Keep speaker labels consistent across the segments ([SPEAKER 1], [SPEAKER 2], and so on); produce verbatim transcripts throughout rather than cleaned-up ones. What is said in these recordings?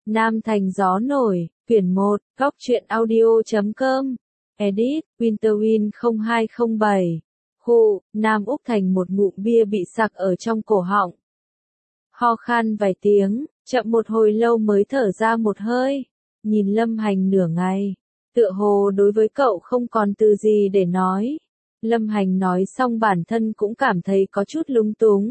[SPEAKER 1] Nam Thành Gió Nổi, quyển một, góc truyện audio.com, edit, Winterwind không hai không bảy. Hù, Nam Úc Thành một ngụm bia bị sặc ở trong cổ họng. Ho khan vài tiếng, chậm một hồi lâu mới thở ra một hơi, nhìn Lâm Hành nửa ngày. Tựa hồ đối với cậu không còn từ gì để nói. Lâm Hành nói xong bản thân cũng cảm thấy có chút lung túng.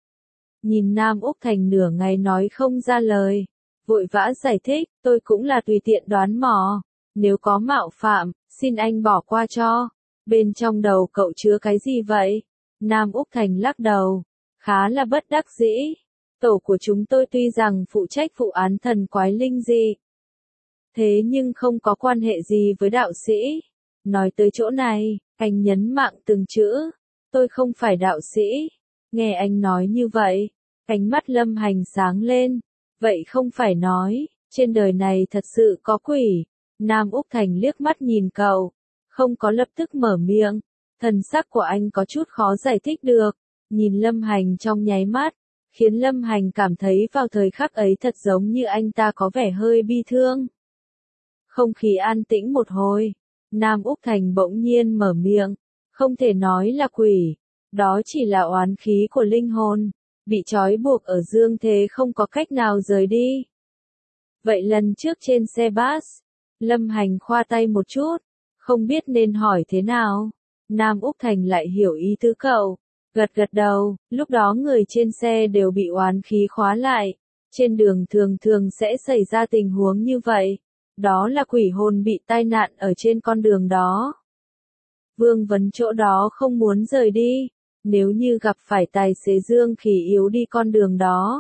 [SPEAKER 1] Nhìn Nam Úc Thành nửa ngày nói không ra lời. Vội vã giải thích, tôi cũng là tùy tiện đoán mò. Nếu có mạo phạm, xin anh bỏ qua cho. Bên trong đầu cậu chứa cái gì vậy? Nam Úc Thành lắc đầu. Khá là bất đắc dĩ. Tổ của chúng tôi tuy rằng phụ trách vụ án thần quái linh dị. Thế nhưng không có quan hệ gì với đạo sĩ. Nói tới chỗ này, anh nhấn mạnh từng chữ. Tôi không phải đạo sĩ. Nghe anh nói như vậy, ánh mắt Lâm Hành sáng lên. Vậy không phải nói, trên đời này thật sự có quỷ. Nam Úc Thành liếc mắt nhìn cậu, không có lập tức mở miệng. Thần sắc của anh có chút khó giải thích được. Nhìn Lâm Hành trong nháy mắt, khiến Lâm Hành cảm thấy vào thời khắc ấy thật giống như anh ta có vẻ hơi bi thương. Không khí an tĩnh một hồi, Nam Úc Thành bỗng nhiên mở miệng. Không thể nói là quỷ, đó chỉ là oán khí của linh hồn, bị trói buộc ở dương thế không có cách nào rời đi. Vậy lần trước trên xe bus, Lâm Hành khoa tay một chút, không biết nên hỏi thế nào. Nam Úc Thành lại hiểu ý tứ cậu, gật gật đầu, lúc đó người trên xe đều bị oán khí khóa lại. Trên đường thường thường sẽ xảy ra tình huống như vậy. Đó là quỷ hồn bị tai nạn ở trên con đường đó. Vương vấn chỗ đó không muốn rời đi. Nếu như gặp phải tài xế dương khí yếu đi con đường đó,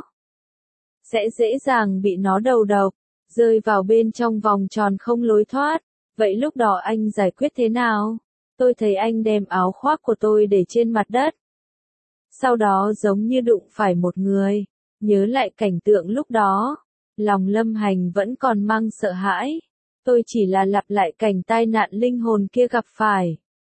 [SPEAKER 1] sẽ dễ dàng bị nó đầu độc, rơi vào bên trong vòng tròn không lối thoát. Vậy lúc đó anh giải quyết thế nào? Tôi thấy anh đem áo khoác của tôi để trên mặt đất. Sau đó giống như đụng phải một người. Nhớ lại cảnh tượng lúc đó, lòng Lâm Hành vẫn còn mang sợ hãi. Tôi chỉ là lặp lại cảnh tai nạn linh hồn kia gặp phải.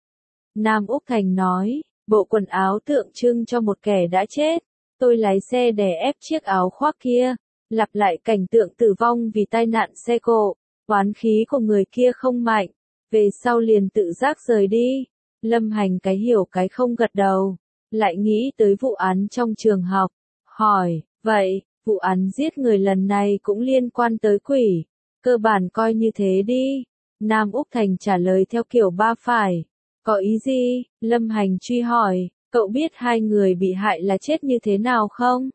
[SPEAKER 1] Nam Úc Thành nói. Bộ quần áo tượng trưng cho một kẻ đã chết. Tôi lái xe đè ép chiếc áo khoác kia, lặp lại cảnh tượng tử vong vì tai nạn xe cộ. Oán khí của người kia không mạnh, về sau liền tự giác rời đi. Lâm Hành cái hiểu cái không gật đầu, lại nghĩ tới vụ án trong trường học, hỏi, vậy, vụ án giết người lần này cũng liên quan tới quỷ, cơ bản coi như thế đi. Nam Úc Thành trả lời theo kiểu ba phải. Có ý gì? Lâm Hành truy hỏi, cậu biết hai người bị hại là chết như thế nào không?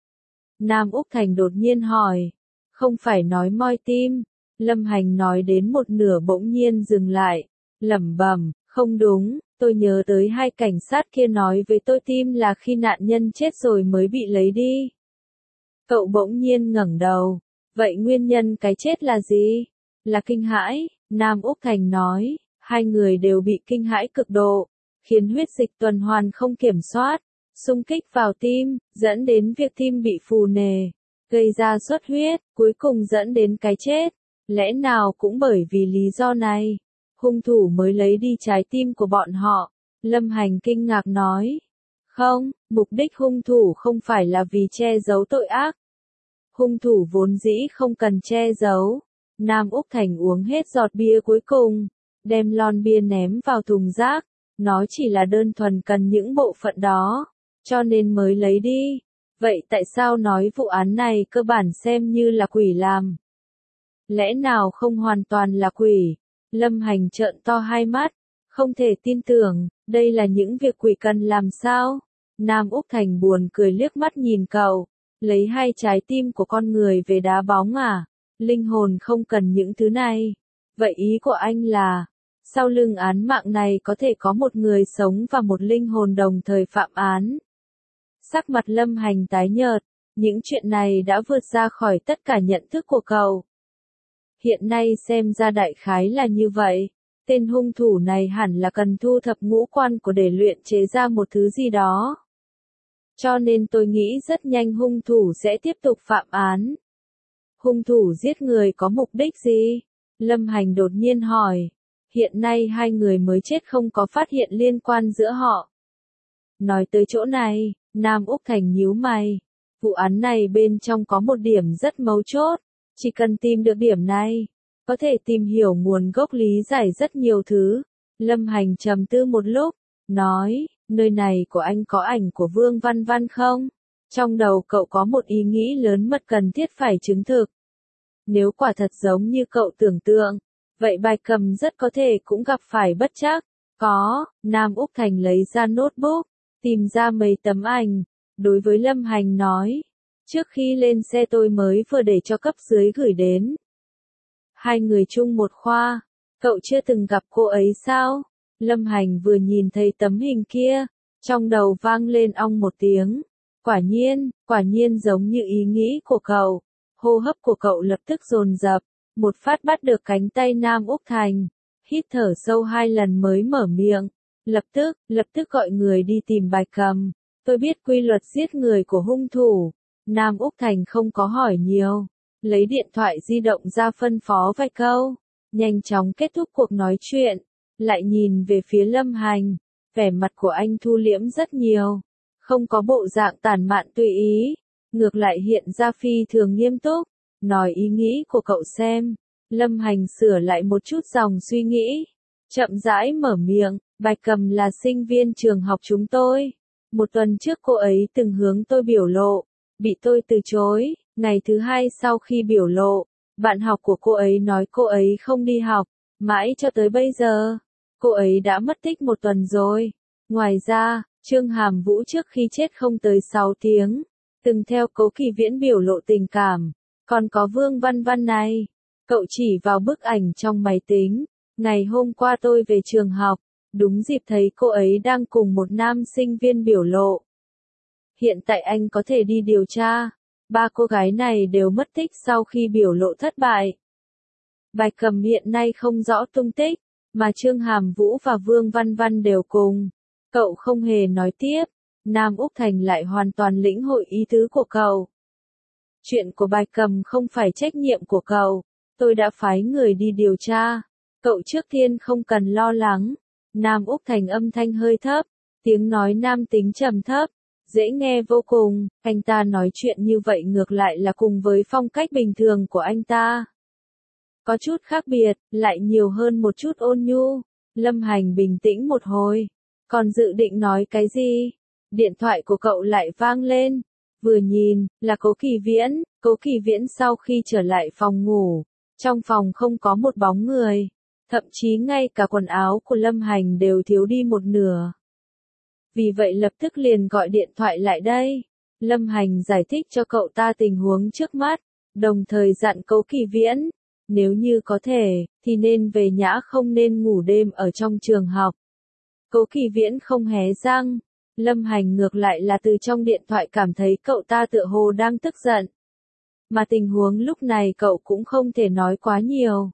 [SPEAKER 1] Nam Úc Thành đột nhiên hỏi, không phải nói moi tim. Lâm Hành nói đến một nửa bỗng nhiên dừng lại, lẩm bẩm, không đúng, tôi nhớ tới hai cảnh sát kia nói với tôi tim là khi nạn nhân chết rồi mới bị lấy đi. Cậu bỗng nhiên ngẩng đầu, vậy nguyên nhân cái chết là gì? Là kinh hãi, Nam Úc Thành nói. Hai người đều bị kinh hãi cực độ, khiến huyết dịch tuần hoàn không kiểm soát, xung kích vào tim, dẫn đến việc tim bị phù nề, gây ra xuất huyết, cuối cùng dẫn đến cái chết. Lẽ nào cũng bởi vì lý do này, hung thủ mới lấy đi trái tim của bọn họ? Lâm Hành kinh ngạc nói. Không, mục đích hung thủ không phải là vì che giấu tội ác. Hung thủ vốn dĩ không cần che giấu. Nam Úc Thành uống hết giọt bia cuối cùng, đem lon bia ném vào thùng rác, nó chỉ là đơn thuần cần những bộ phận đó, cho nên mới lấy đi. Vậy tại sao nói vụ án này cơ bản xem như là quỷ làm? Lẽ nào không hoàn toàn là quỷ? Lâm Hành trợn to hai mắt, không thể tin tưởng, đây là những việc quỷ cần làm sao? Nam Úc Thành buồn cười liếc mắt nhìn cậu, lấy hai trái tim của con người về đá bóng à? Linh hồn không cần những thứ này. Vậy ý của anh là, sau lưng án mạng này có thể có một người sống và một linh hồn đồng thời phạm án. Sắc mặt Lâm Hành tái nhợt, những chuyện này đã vượt ra khỏi tất cả nhận thức của cậu. Hiện nay xem ra đại khái là như vậy, tên hung thủ này hẳn là cần thu thập ngũ quan của để luyện chế ra một thứ gì đó. Cho nên tôi nghĩ rất nhanh hung thủ sẽ tiếp tục phạm án. Hung thủ giết người có mục đích gì? Lâm Hành đột nhiên hỏi. Hiện nay hai người mới chết không có phát hiện liên quan giữa họ. Nói tới chỗ này, Nam Úc Thành nhíu mày. Vụ án này bên trong có một điểm rất mấu chốt. Chỉ cần tìm được điểm này, có thể tìm hiểu nguồn gốc lý giải rất nhiều thứ. Lâm Hành trầm tư một lúc, nói, nơi này của anh có ảnh của Vương Văn Văn không? Trong đầu cậu có một ý nghĩ lớn mật cần thiết phải chứng thực. Nếu quả thật giống như cậu tưởng tượng, vậy Bạch Cầm rất có thể cũng gặp phải bất trắc. Có, Nam Úc Thành lấy ra notebook, tìm ra mấy tấm ảnh, đối với Lâm Hành nói. Trước khi lên xe tôi mới vừa để cho cấp dưới gửi đến. Hai người chung một khoa, cậu chưa từng gặp cô ấy sao? Lâm Hành vừa nhìn thấy tấm hình kia, trong đầu vang lên ong một tiếng. Quả nhiên, quả nhiên giống như ý nghĩ của cậu. Hô hấp của cậu lập tức dồn dập, một phát bắt được cánh tay Nam Úc Thành, hít thở sâu hai lần mới mở miệng. Lập tức, lập tức gọi người đi tìm Bạch Cầm. Tôi biết quy luật giết người của hung thủ. Nam Úc Thành không có hỏi nhiều, lấy điện thoại di động ra phân phó vài câu, nhanh chóng kết thúc cuộc nói chuyện, lại nhìn về phía Lâm Hành, vẻ mặt của anh thu liễm rất nhiều, không có bộ dạng tàn mạn tùy ý, ngược lại hiện ra phi thường nghiêm túc, nói ý nghĩ của cậu xem. Lâm Hành sửa lại một chút dòng suy nghĩ, chậm rãi mở miệng, Bạch Cầm là sinh viên trường học chúng tôi, một tuần trước cô ấy từng hướng tôi biểu lộ, bị tôi từ chối. Ngày thứ hai sau khi biểu lộ, bạn học của cô ấy nói cô ấy không đi học, mãi cho tới bây giờ, cô ấy đã mất tích một tuần rồi. Ngoài ra, Trương Hàm Vũ trước khi chết không tới sáu tiếng, từng theo Cố Kỳ Viễn biểu lộ tình cảm, còn có Vương Văn Văn này. Cậu chỉ vào bức ảnh trong máy tính, ngày hôm qua tôi về trường học, đúng dịp thấy cô ấy đang cùng một nam sinh viên biểu lộ. Hiện tại anh có thể đi điều tra. Ba cô gái này đều mất tích sau khi biểu lộ thất bại. Bạch Cầm hiện nay không rõ tung tích, mà Trương Hàm Vũ và Vương Văn Văn đều cùng. Cậu không hề nói tiếp, Nam Úc Thành lại hoàn toàn lĩnh hội ý tứ của cậu. Chuyện của Bạch Cầm không phải trách nhiệm của cậu, tôi đã phái người đi điều tra. Cậu trước tiên không cần lo lắng. Nam Úc Thành âm thanh hơi thấp, tiếng nói nam tính trầm thấp. Dễ nghe vô cùng, anh ta nói chuyện như vậy ngược lại là cùng với phong cách bình thường của anh ta. Có chút khác biệt, lại nhiều hơn một chút ôn nhu. Lâm Hành bình tĩnh một hồi, còn dự định nói cái gì? Điện thoại của cậu lại vang lên, vừa nhìn, là Cố Kỳ Viễn. Cố Kỳ Viễn sau khi trở lại phòng ngủ, trong phòng không có một bóng người, thậm chí ngay cả quần áo của Lâm Hành đều thiếu đi một nửa. Vì vậy lập tức liền gọi điện thoại lại đây. Lâm Hành giải thích cho cậu ta tình huống trước mắt, đồng thời dặn Cố Kỳ Viễn, nếu như có thể, thì nên về nhã không nên ngủ đêm ở trong trường học. Cố Kỳ Viễn không hé răng, Lâm Hành ngược lại là từ trong điện thoại cảm thấy cậu ta tựa hồ đang tức giận. Mà tình huống lúc này cậu cũng không thể nói quá nhiều.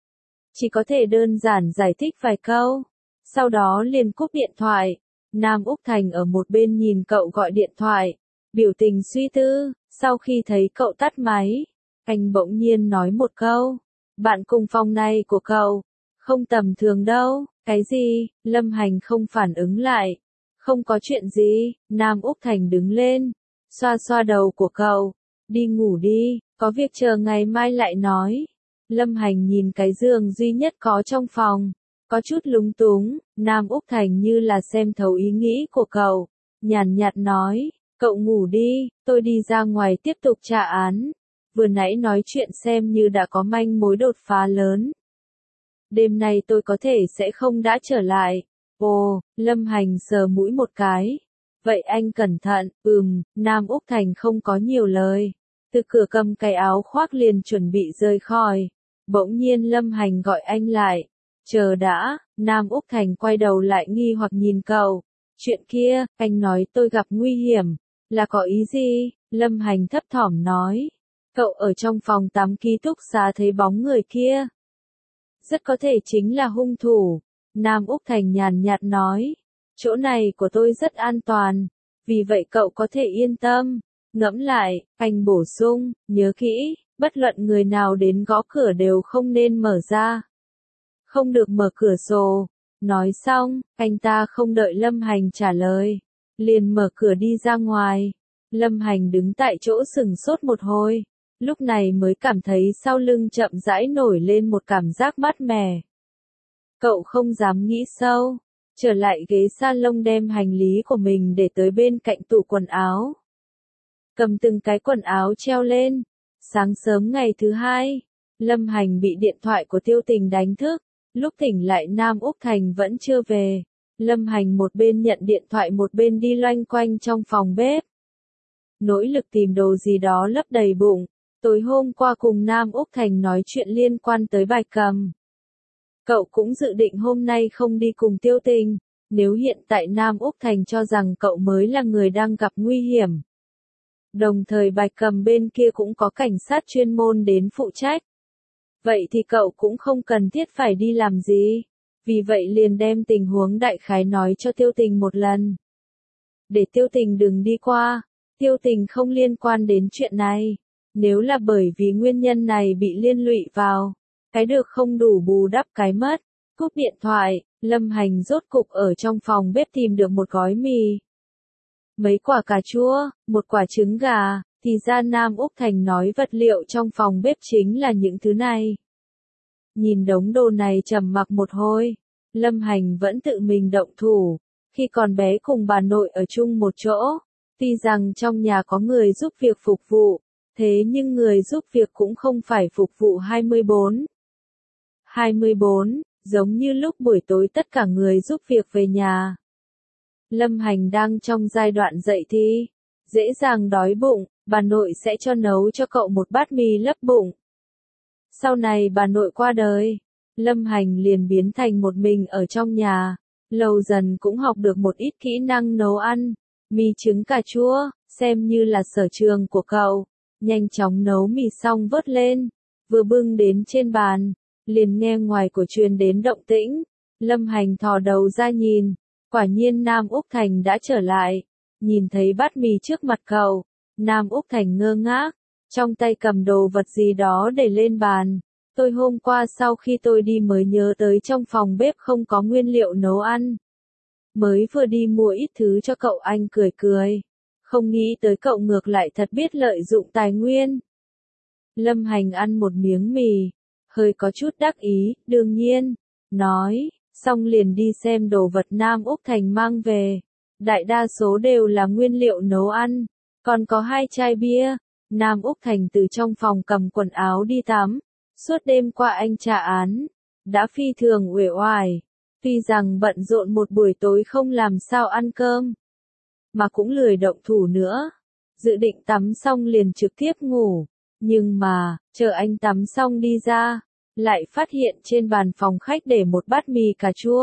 [SPEAKER 1] Chỉ có thể đơn giản giải thích vài câu, sau đó liền cúp điện thoại. Nam Úc Thành ở một bên nhìn cậu gọi điện thoại, biểu tình suy tư, sau khi thấy cậu tắt máy, anh bỗng nhiên nói một câu, bạn cùng phòng này của cậu, không tầm thường đâu. Cái gì? Lâm Hành không phản ứng lại, không có chuyện gì. Nam Úc Thành đứng lên, xoa xoa đầu của cậu, đi ngủ đi, có việc chờ ngày mai lại nói. Lâm Hành nhìn cái giường duy nhất có trong phòng, có chút lúng túng. Nam Úc Thành như là xem thấu ý nghĩ của cậu, nhàn nhạt nói, cậu ngủ đi, tôi đi ra ngoài tiếp tục tra án. Vừa nãy nói chuyện xem như đã có manh mối đột phá lớn. Đêm nay tôi có thể sẽ không đã trở lại. Ồ, Lâm Hành sờ mũi một cái. Vậy anh cẩn thận. Ừm, Nam Úc Thành không có nhiều lời, từ cửa cầm cái áo khoác liền chuẩn bị rời khỏi. Bỗng nhiên Lâm Hành gọi anh lại. Chờ đã. Nam Úc Thành quay đầu lại nghi hoặc nhìn cậu. Chuyện kia, anh nói tôi gặp nguy hiểm, là có ý gì? Lâm Hành thấp thỏm nói. Cậu ở trong phòng tắm ký túc xá thấy bóng người kia, rất có thể chính là hung thủ. Nam Úc Thành nhàn nhạt nói, chỗ này của tôi rất an toàn, vì vậy cậu có thể yên tâm. Ngẫm lại, anh bổ sung, nhớ kỹ, bất luận người nào đến gõ cửa đều không nên mở ra. Không được mở cửa sổ. Nói xong, anh ta không đợi Lâm Hành trả lời, liền mở cửa đi ra ngoài. Lâm Hành đứng tại chỗ sừng sốt một hồi, lúc này mới cảm thấy sau lưng chậm rãi nổi lên một cảm giác mát mẻ. Cậu không dám nghĩ sâu, trở lại ghế salon đem hành lý của mình để tới bên cạnh tủ quần áo. Cầm từng cái quần áo treo lên. Sáng sớm ngày thứ hai, Lâm Hành bị điện thoại của Tiêu Tình đánh thức, lúc tỉnh lại Nam Úc Thành vẫn chưa về. Lâm Hành một bên nhận điện thoại một bên đi loanh quanh trong phòng bếp. Nỗ lực tìm đồ gì đó lấp đầy bụng, tối hôm qua cùng Nam Úc Thành nói chuyện liên quan tới Bạch Cầm. Cậu cũng dự định hôm nay không đi cùng Tiêu Tình, nếu hiện tại Nam Úc Thành cho rằng cậu mới là người đang gặp nguy hiểm. Đồng thời Bạch Cầm bên kia cũng có cảnh sát chuyên môn đến phụ trách. Vậy thì cậu cũng không cần thiết phải đi làm gì. Vì vậy liền đem tình huống đại khái nói cho Tiêu Tình một lần. Để Tiêu Tình đừng đi qua, Tiêu Tình không liên quan đến chuyện này. Nếu là bởi vì nguyên nhân này bị liên lụy vào, cái được không đủ bù đắp cái mất. Cúp điện thoại, Lâm Hành rốt cục ở trong phòng bếp tìm được một gói mì. Mấy quả cà chua, một quả trứng gà, thì ra Nam Úc Thành nói vật liệu trong phòng bếp chính là những thứ này. Nhìn đống đồ này trầm mặc một hồi, Lâm Hành vẫn tự mình động thủ, khi còn bé cùng bà nội ở chung một chỗ, tuy rằng trong nhà có người giúp việc phục vụ, thế nhưng người giúp việc cũng không phải phục vụ hai mươi bốn. hai mươi bốn, giống như lúc buổi tối tất cả người giúp việc về nhà. Lâm Hành đang trong giai đoạn dậy thì, dễ dàng đói bụng, bà nội sẽ cho nấu cho cậu một bát mì lấp bụng. Sau này bà nội qua đời, Lâm Hành liền biến thành một mình ở trong nhà, lâu dần cũng học được một ít kỹ năng nấu ăn, mì trứng cà chua, xem như là sở trường của cậu, nhanh chóng nấu mì xong vớt lên, vừa bưng đến trên bàn, liền nghe ngoài của truyền đến động tĩnh, Lâm Hành thò đầu ra nhìn, quả nhiên Nam Úc Thành đã trở lại, nhìn thấy bát mì trước mặt cậu, Nam Úc Thành ngơ ngác, trong tay cầm đồ vật gì đó để lên bàn. Tôi hôm qua sau khi tôi đi mới nhớ tới trong phòng bếp không có nguyên liệu nấu ăn. Mới vừa đi mua ít thứ cho cậu, anh cười cười. Không nghĩ tới cậu ngược lại thật biết lợi dụng tài nguyên. Lâm Hành ăn một miếng mì, hơi có chút đắc ý, đương nhiên, nói, xong liền đi xem đồ vật Nam Úc Thành mang về. Đại đa số đều là nguyên liệu nấu ăn, còn có hai chai bia. Nam Úc Thành từ trong phòng cầm quần áo đi tắm. Suốt đêm qua anh trả án, đã phi thường uể oải, tuy rằng bận rộn một buổi tối không làm sao ăn cơm, mà cũng lười động thủ nữa, dự định tắm xong liền trực tiếp ngủ, nhưng mà, chờ anh tắm xong đi ra, lại phát hiện trên bàn phòng khách để một bát mì cà chua.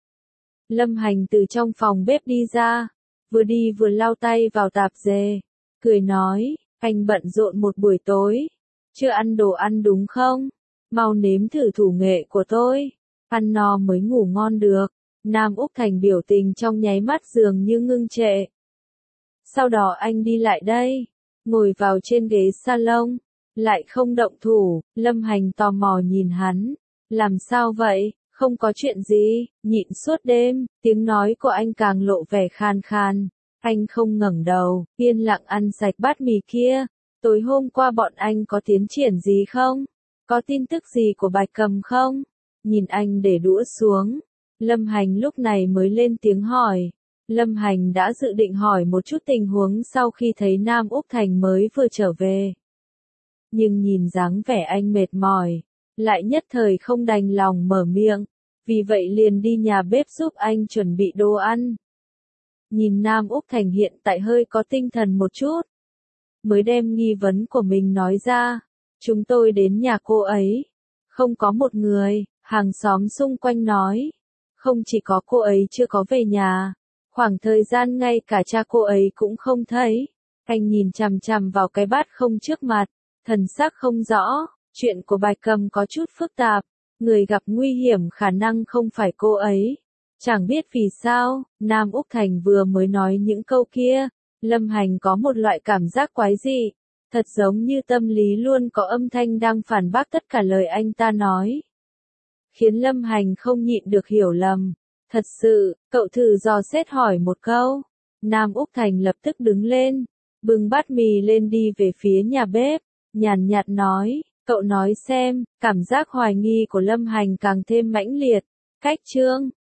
[SPEAKER 1] Lâm Hành từ trong phòng bếp đi ra, vừa đi vừa lau tay vào tạp dề, cười nói, anh bận rộn một buổi tối. Chưa ăn đồ ăn đúng không? Mau nếm thử thủ nghệ của tôi. Ăn no mới ngủ ngon được. Nam Úc Thành biểu tình trong nháy mắt dường như ngưng trệ. Sau đó anh đi lại đây. Ngồi vào trên ghế salon. Lại không động thủ. Lâm Hành tò mò nhìn hắn. Làm sao vậy? Không có chuyện gì. Nhịn suốt đêm. Tiếng nói của anh càng lộ vẻ khan khan. Anh không ngẩng đầu. Yên lặng ăn sạch bát mì kia. Tối hôm qua bọn anh có tiến triển gì không? Có tin tức gì của Bạch Cầm không? Nhìn anh để đũa xuống. Lâm Hành lúc này mới lên tiếng hỏi. Lâm Hành đã dự định hỏi một chút tình huống sau khi thấy Nam Úc Thành mới vừa trở về. Nhưng nhìn dáng vẻ anh mệt mỏi, lại nhất thời không đành lòng mở miệng. Vì vậy liền đi nhà bếp giúp anh chuẩn bị đồ ăn. Nhìn Nam Úc Thành hiện tại hơi có tinh thần một chút. Mới đem nghi vấn của mình nói ra. Chúng tôi đến nhà cô ấy. Không có một người, hàng xóm xung quanh nói. Không chỉ có cô ấy chưa có về nhà. Khoảng thời gian ngay cả cha cô ấy cũng không thấy. Anh nhìn chằm chằm vào cái bát không trước mặt. Thần sắc không rõ. Chuyện của Bạch Cầm có chút phức tạp. Người gặp nguy hiểm khả năng không phải cô ấy. Chẳng biết vì sao, Nam Úc Thành vừa mới nói những câu kia. Lâm Hành có một loại cảm giác quái dị, thật giống như tâm lý luôn có âm thanh đang phản bác tất cả lời anh ta nói. Khiến Lâm Hành không nhịn được hiểu lầm. Thật sự, cậu thử dò xét hỏi một câu. Nam Úc Thành lập tức đứng lên, bưng bát mì lên đi về phía nhà bếp. nhàn nhạt nói, cậu nói xem, cảm giác hoài nghi của Lâm Hành càng thêm mãnh liệt. Cách chương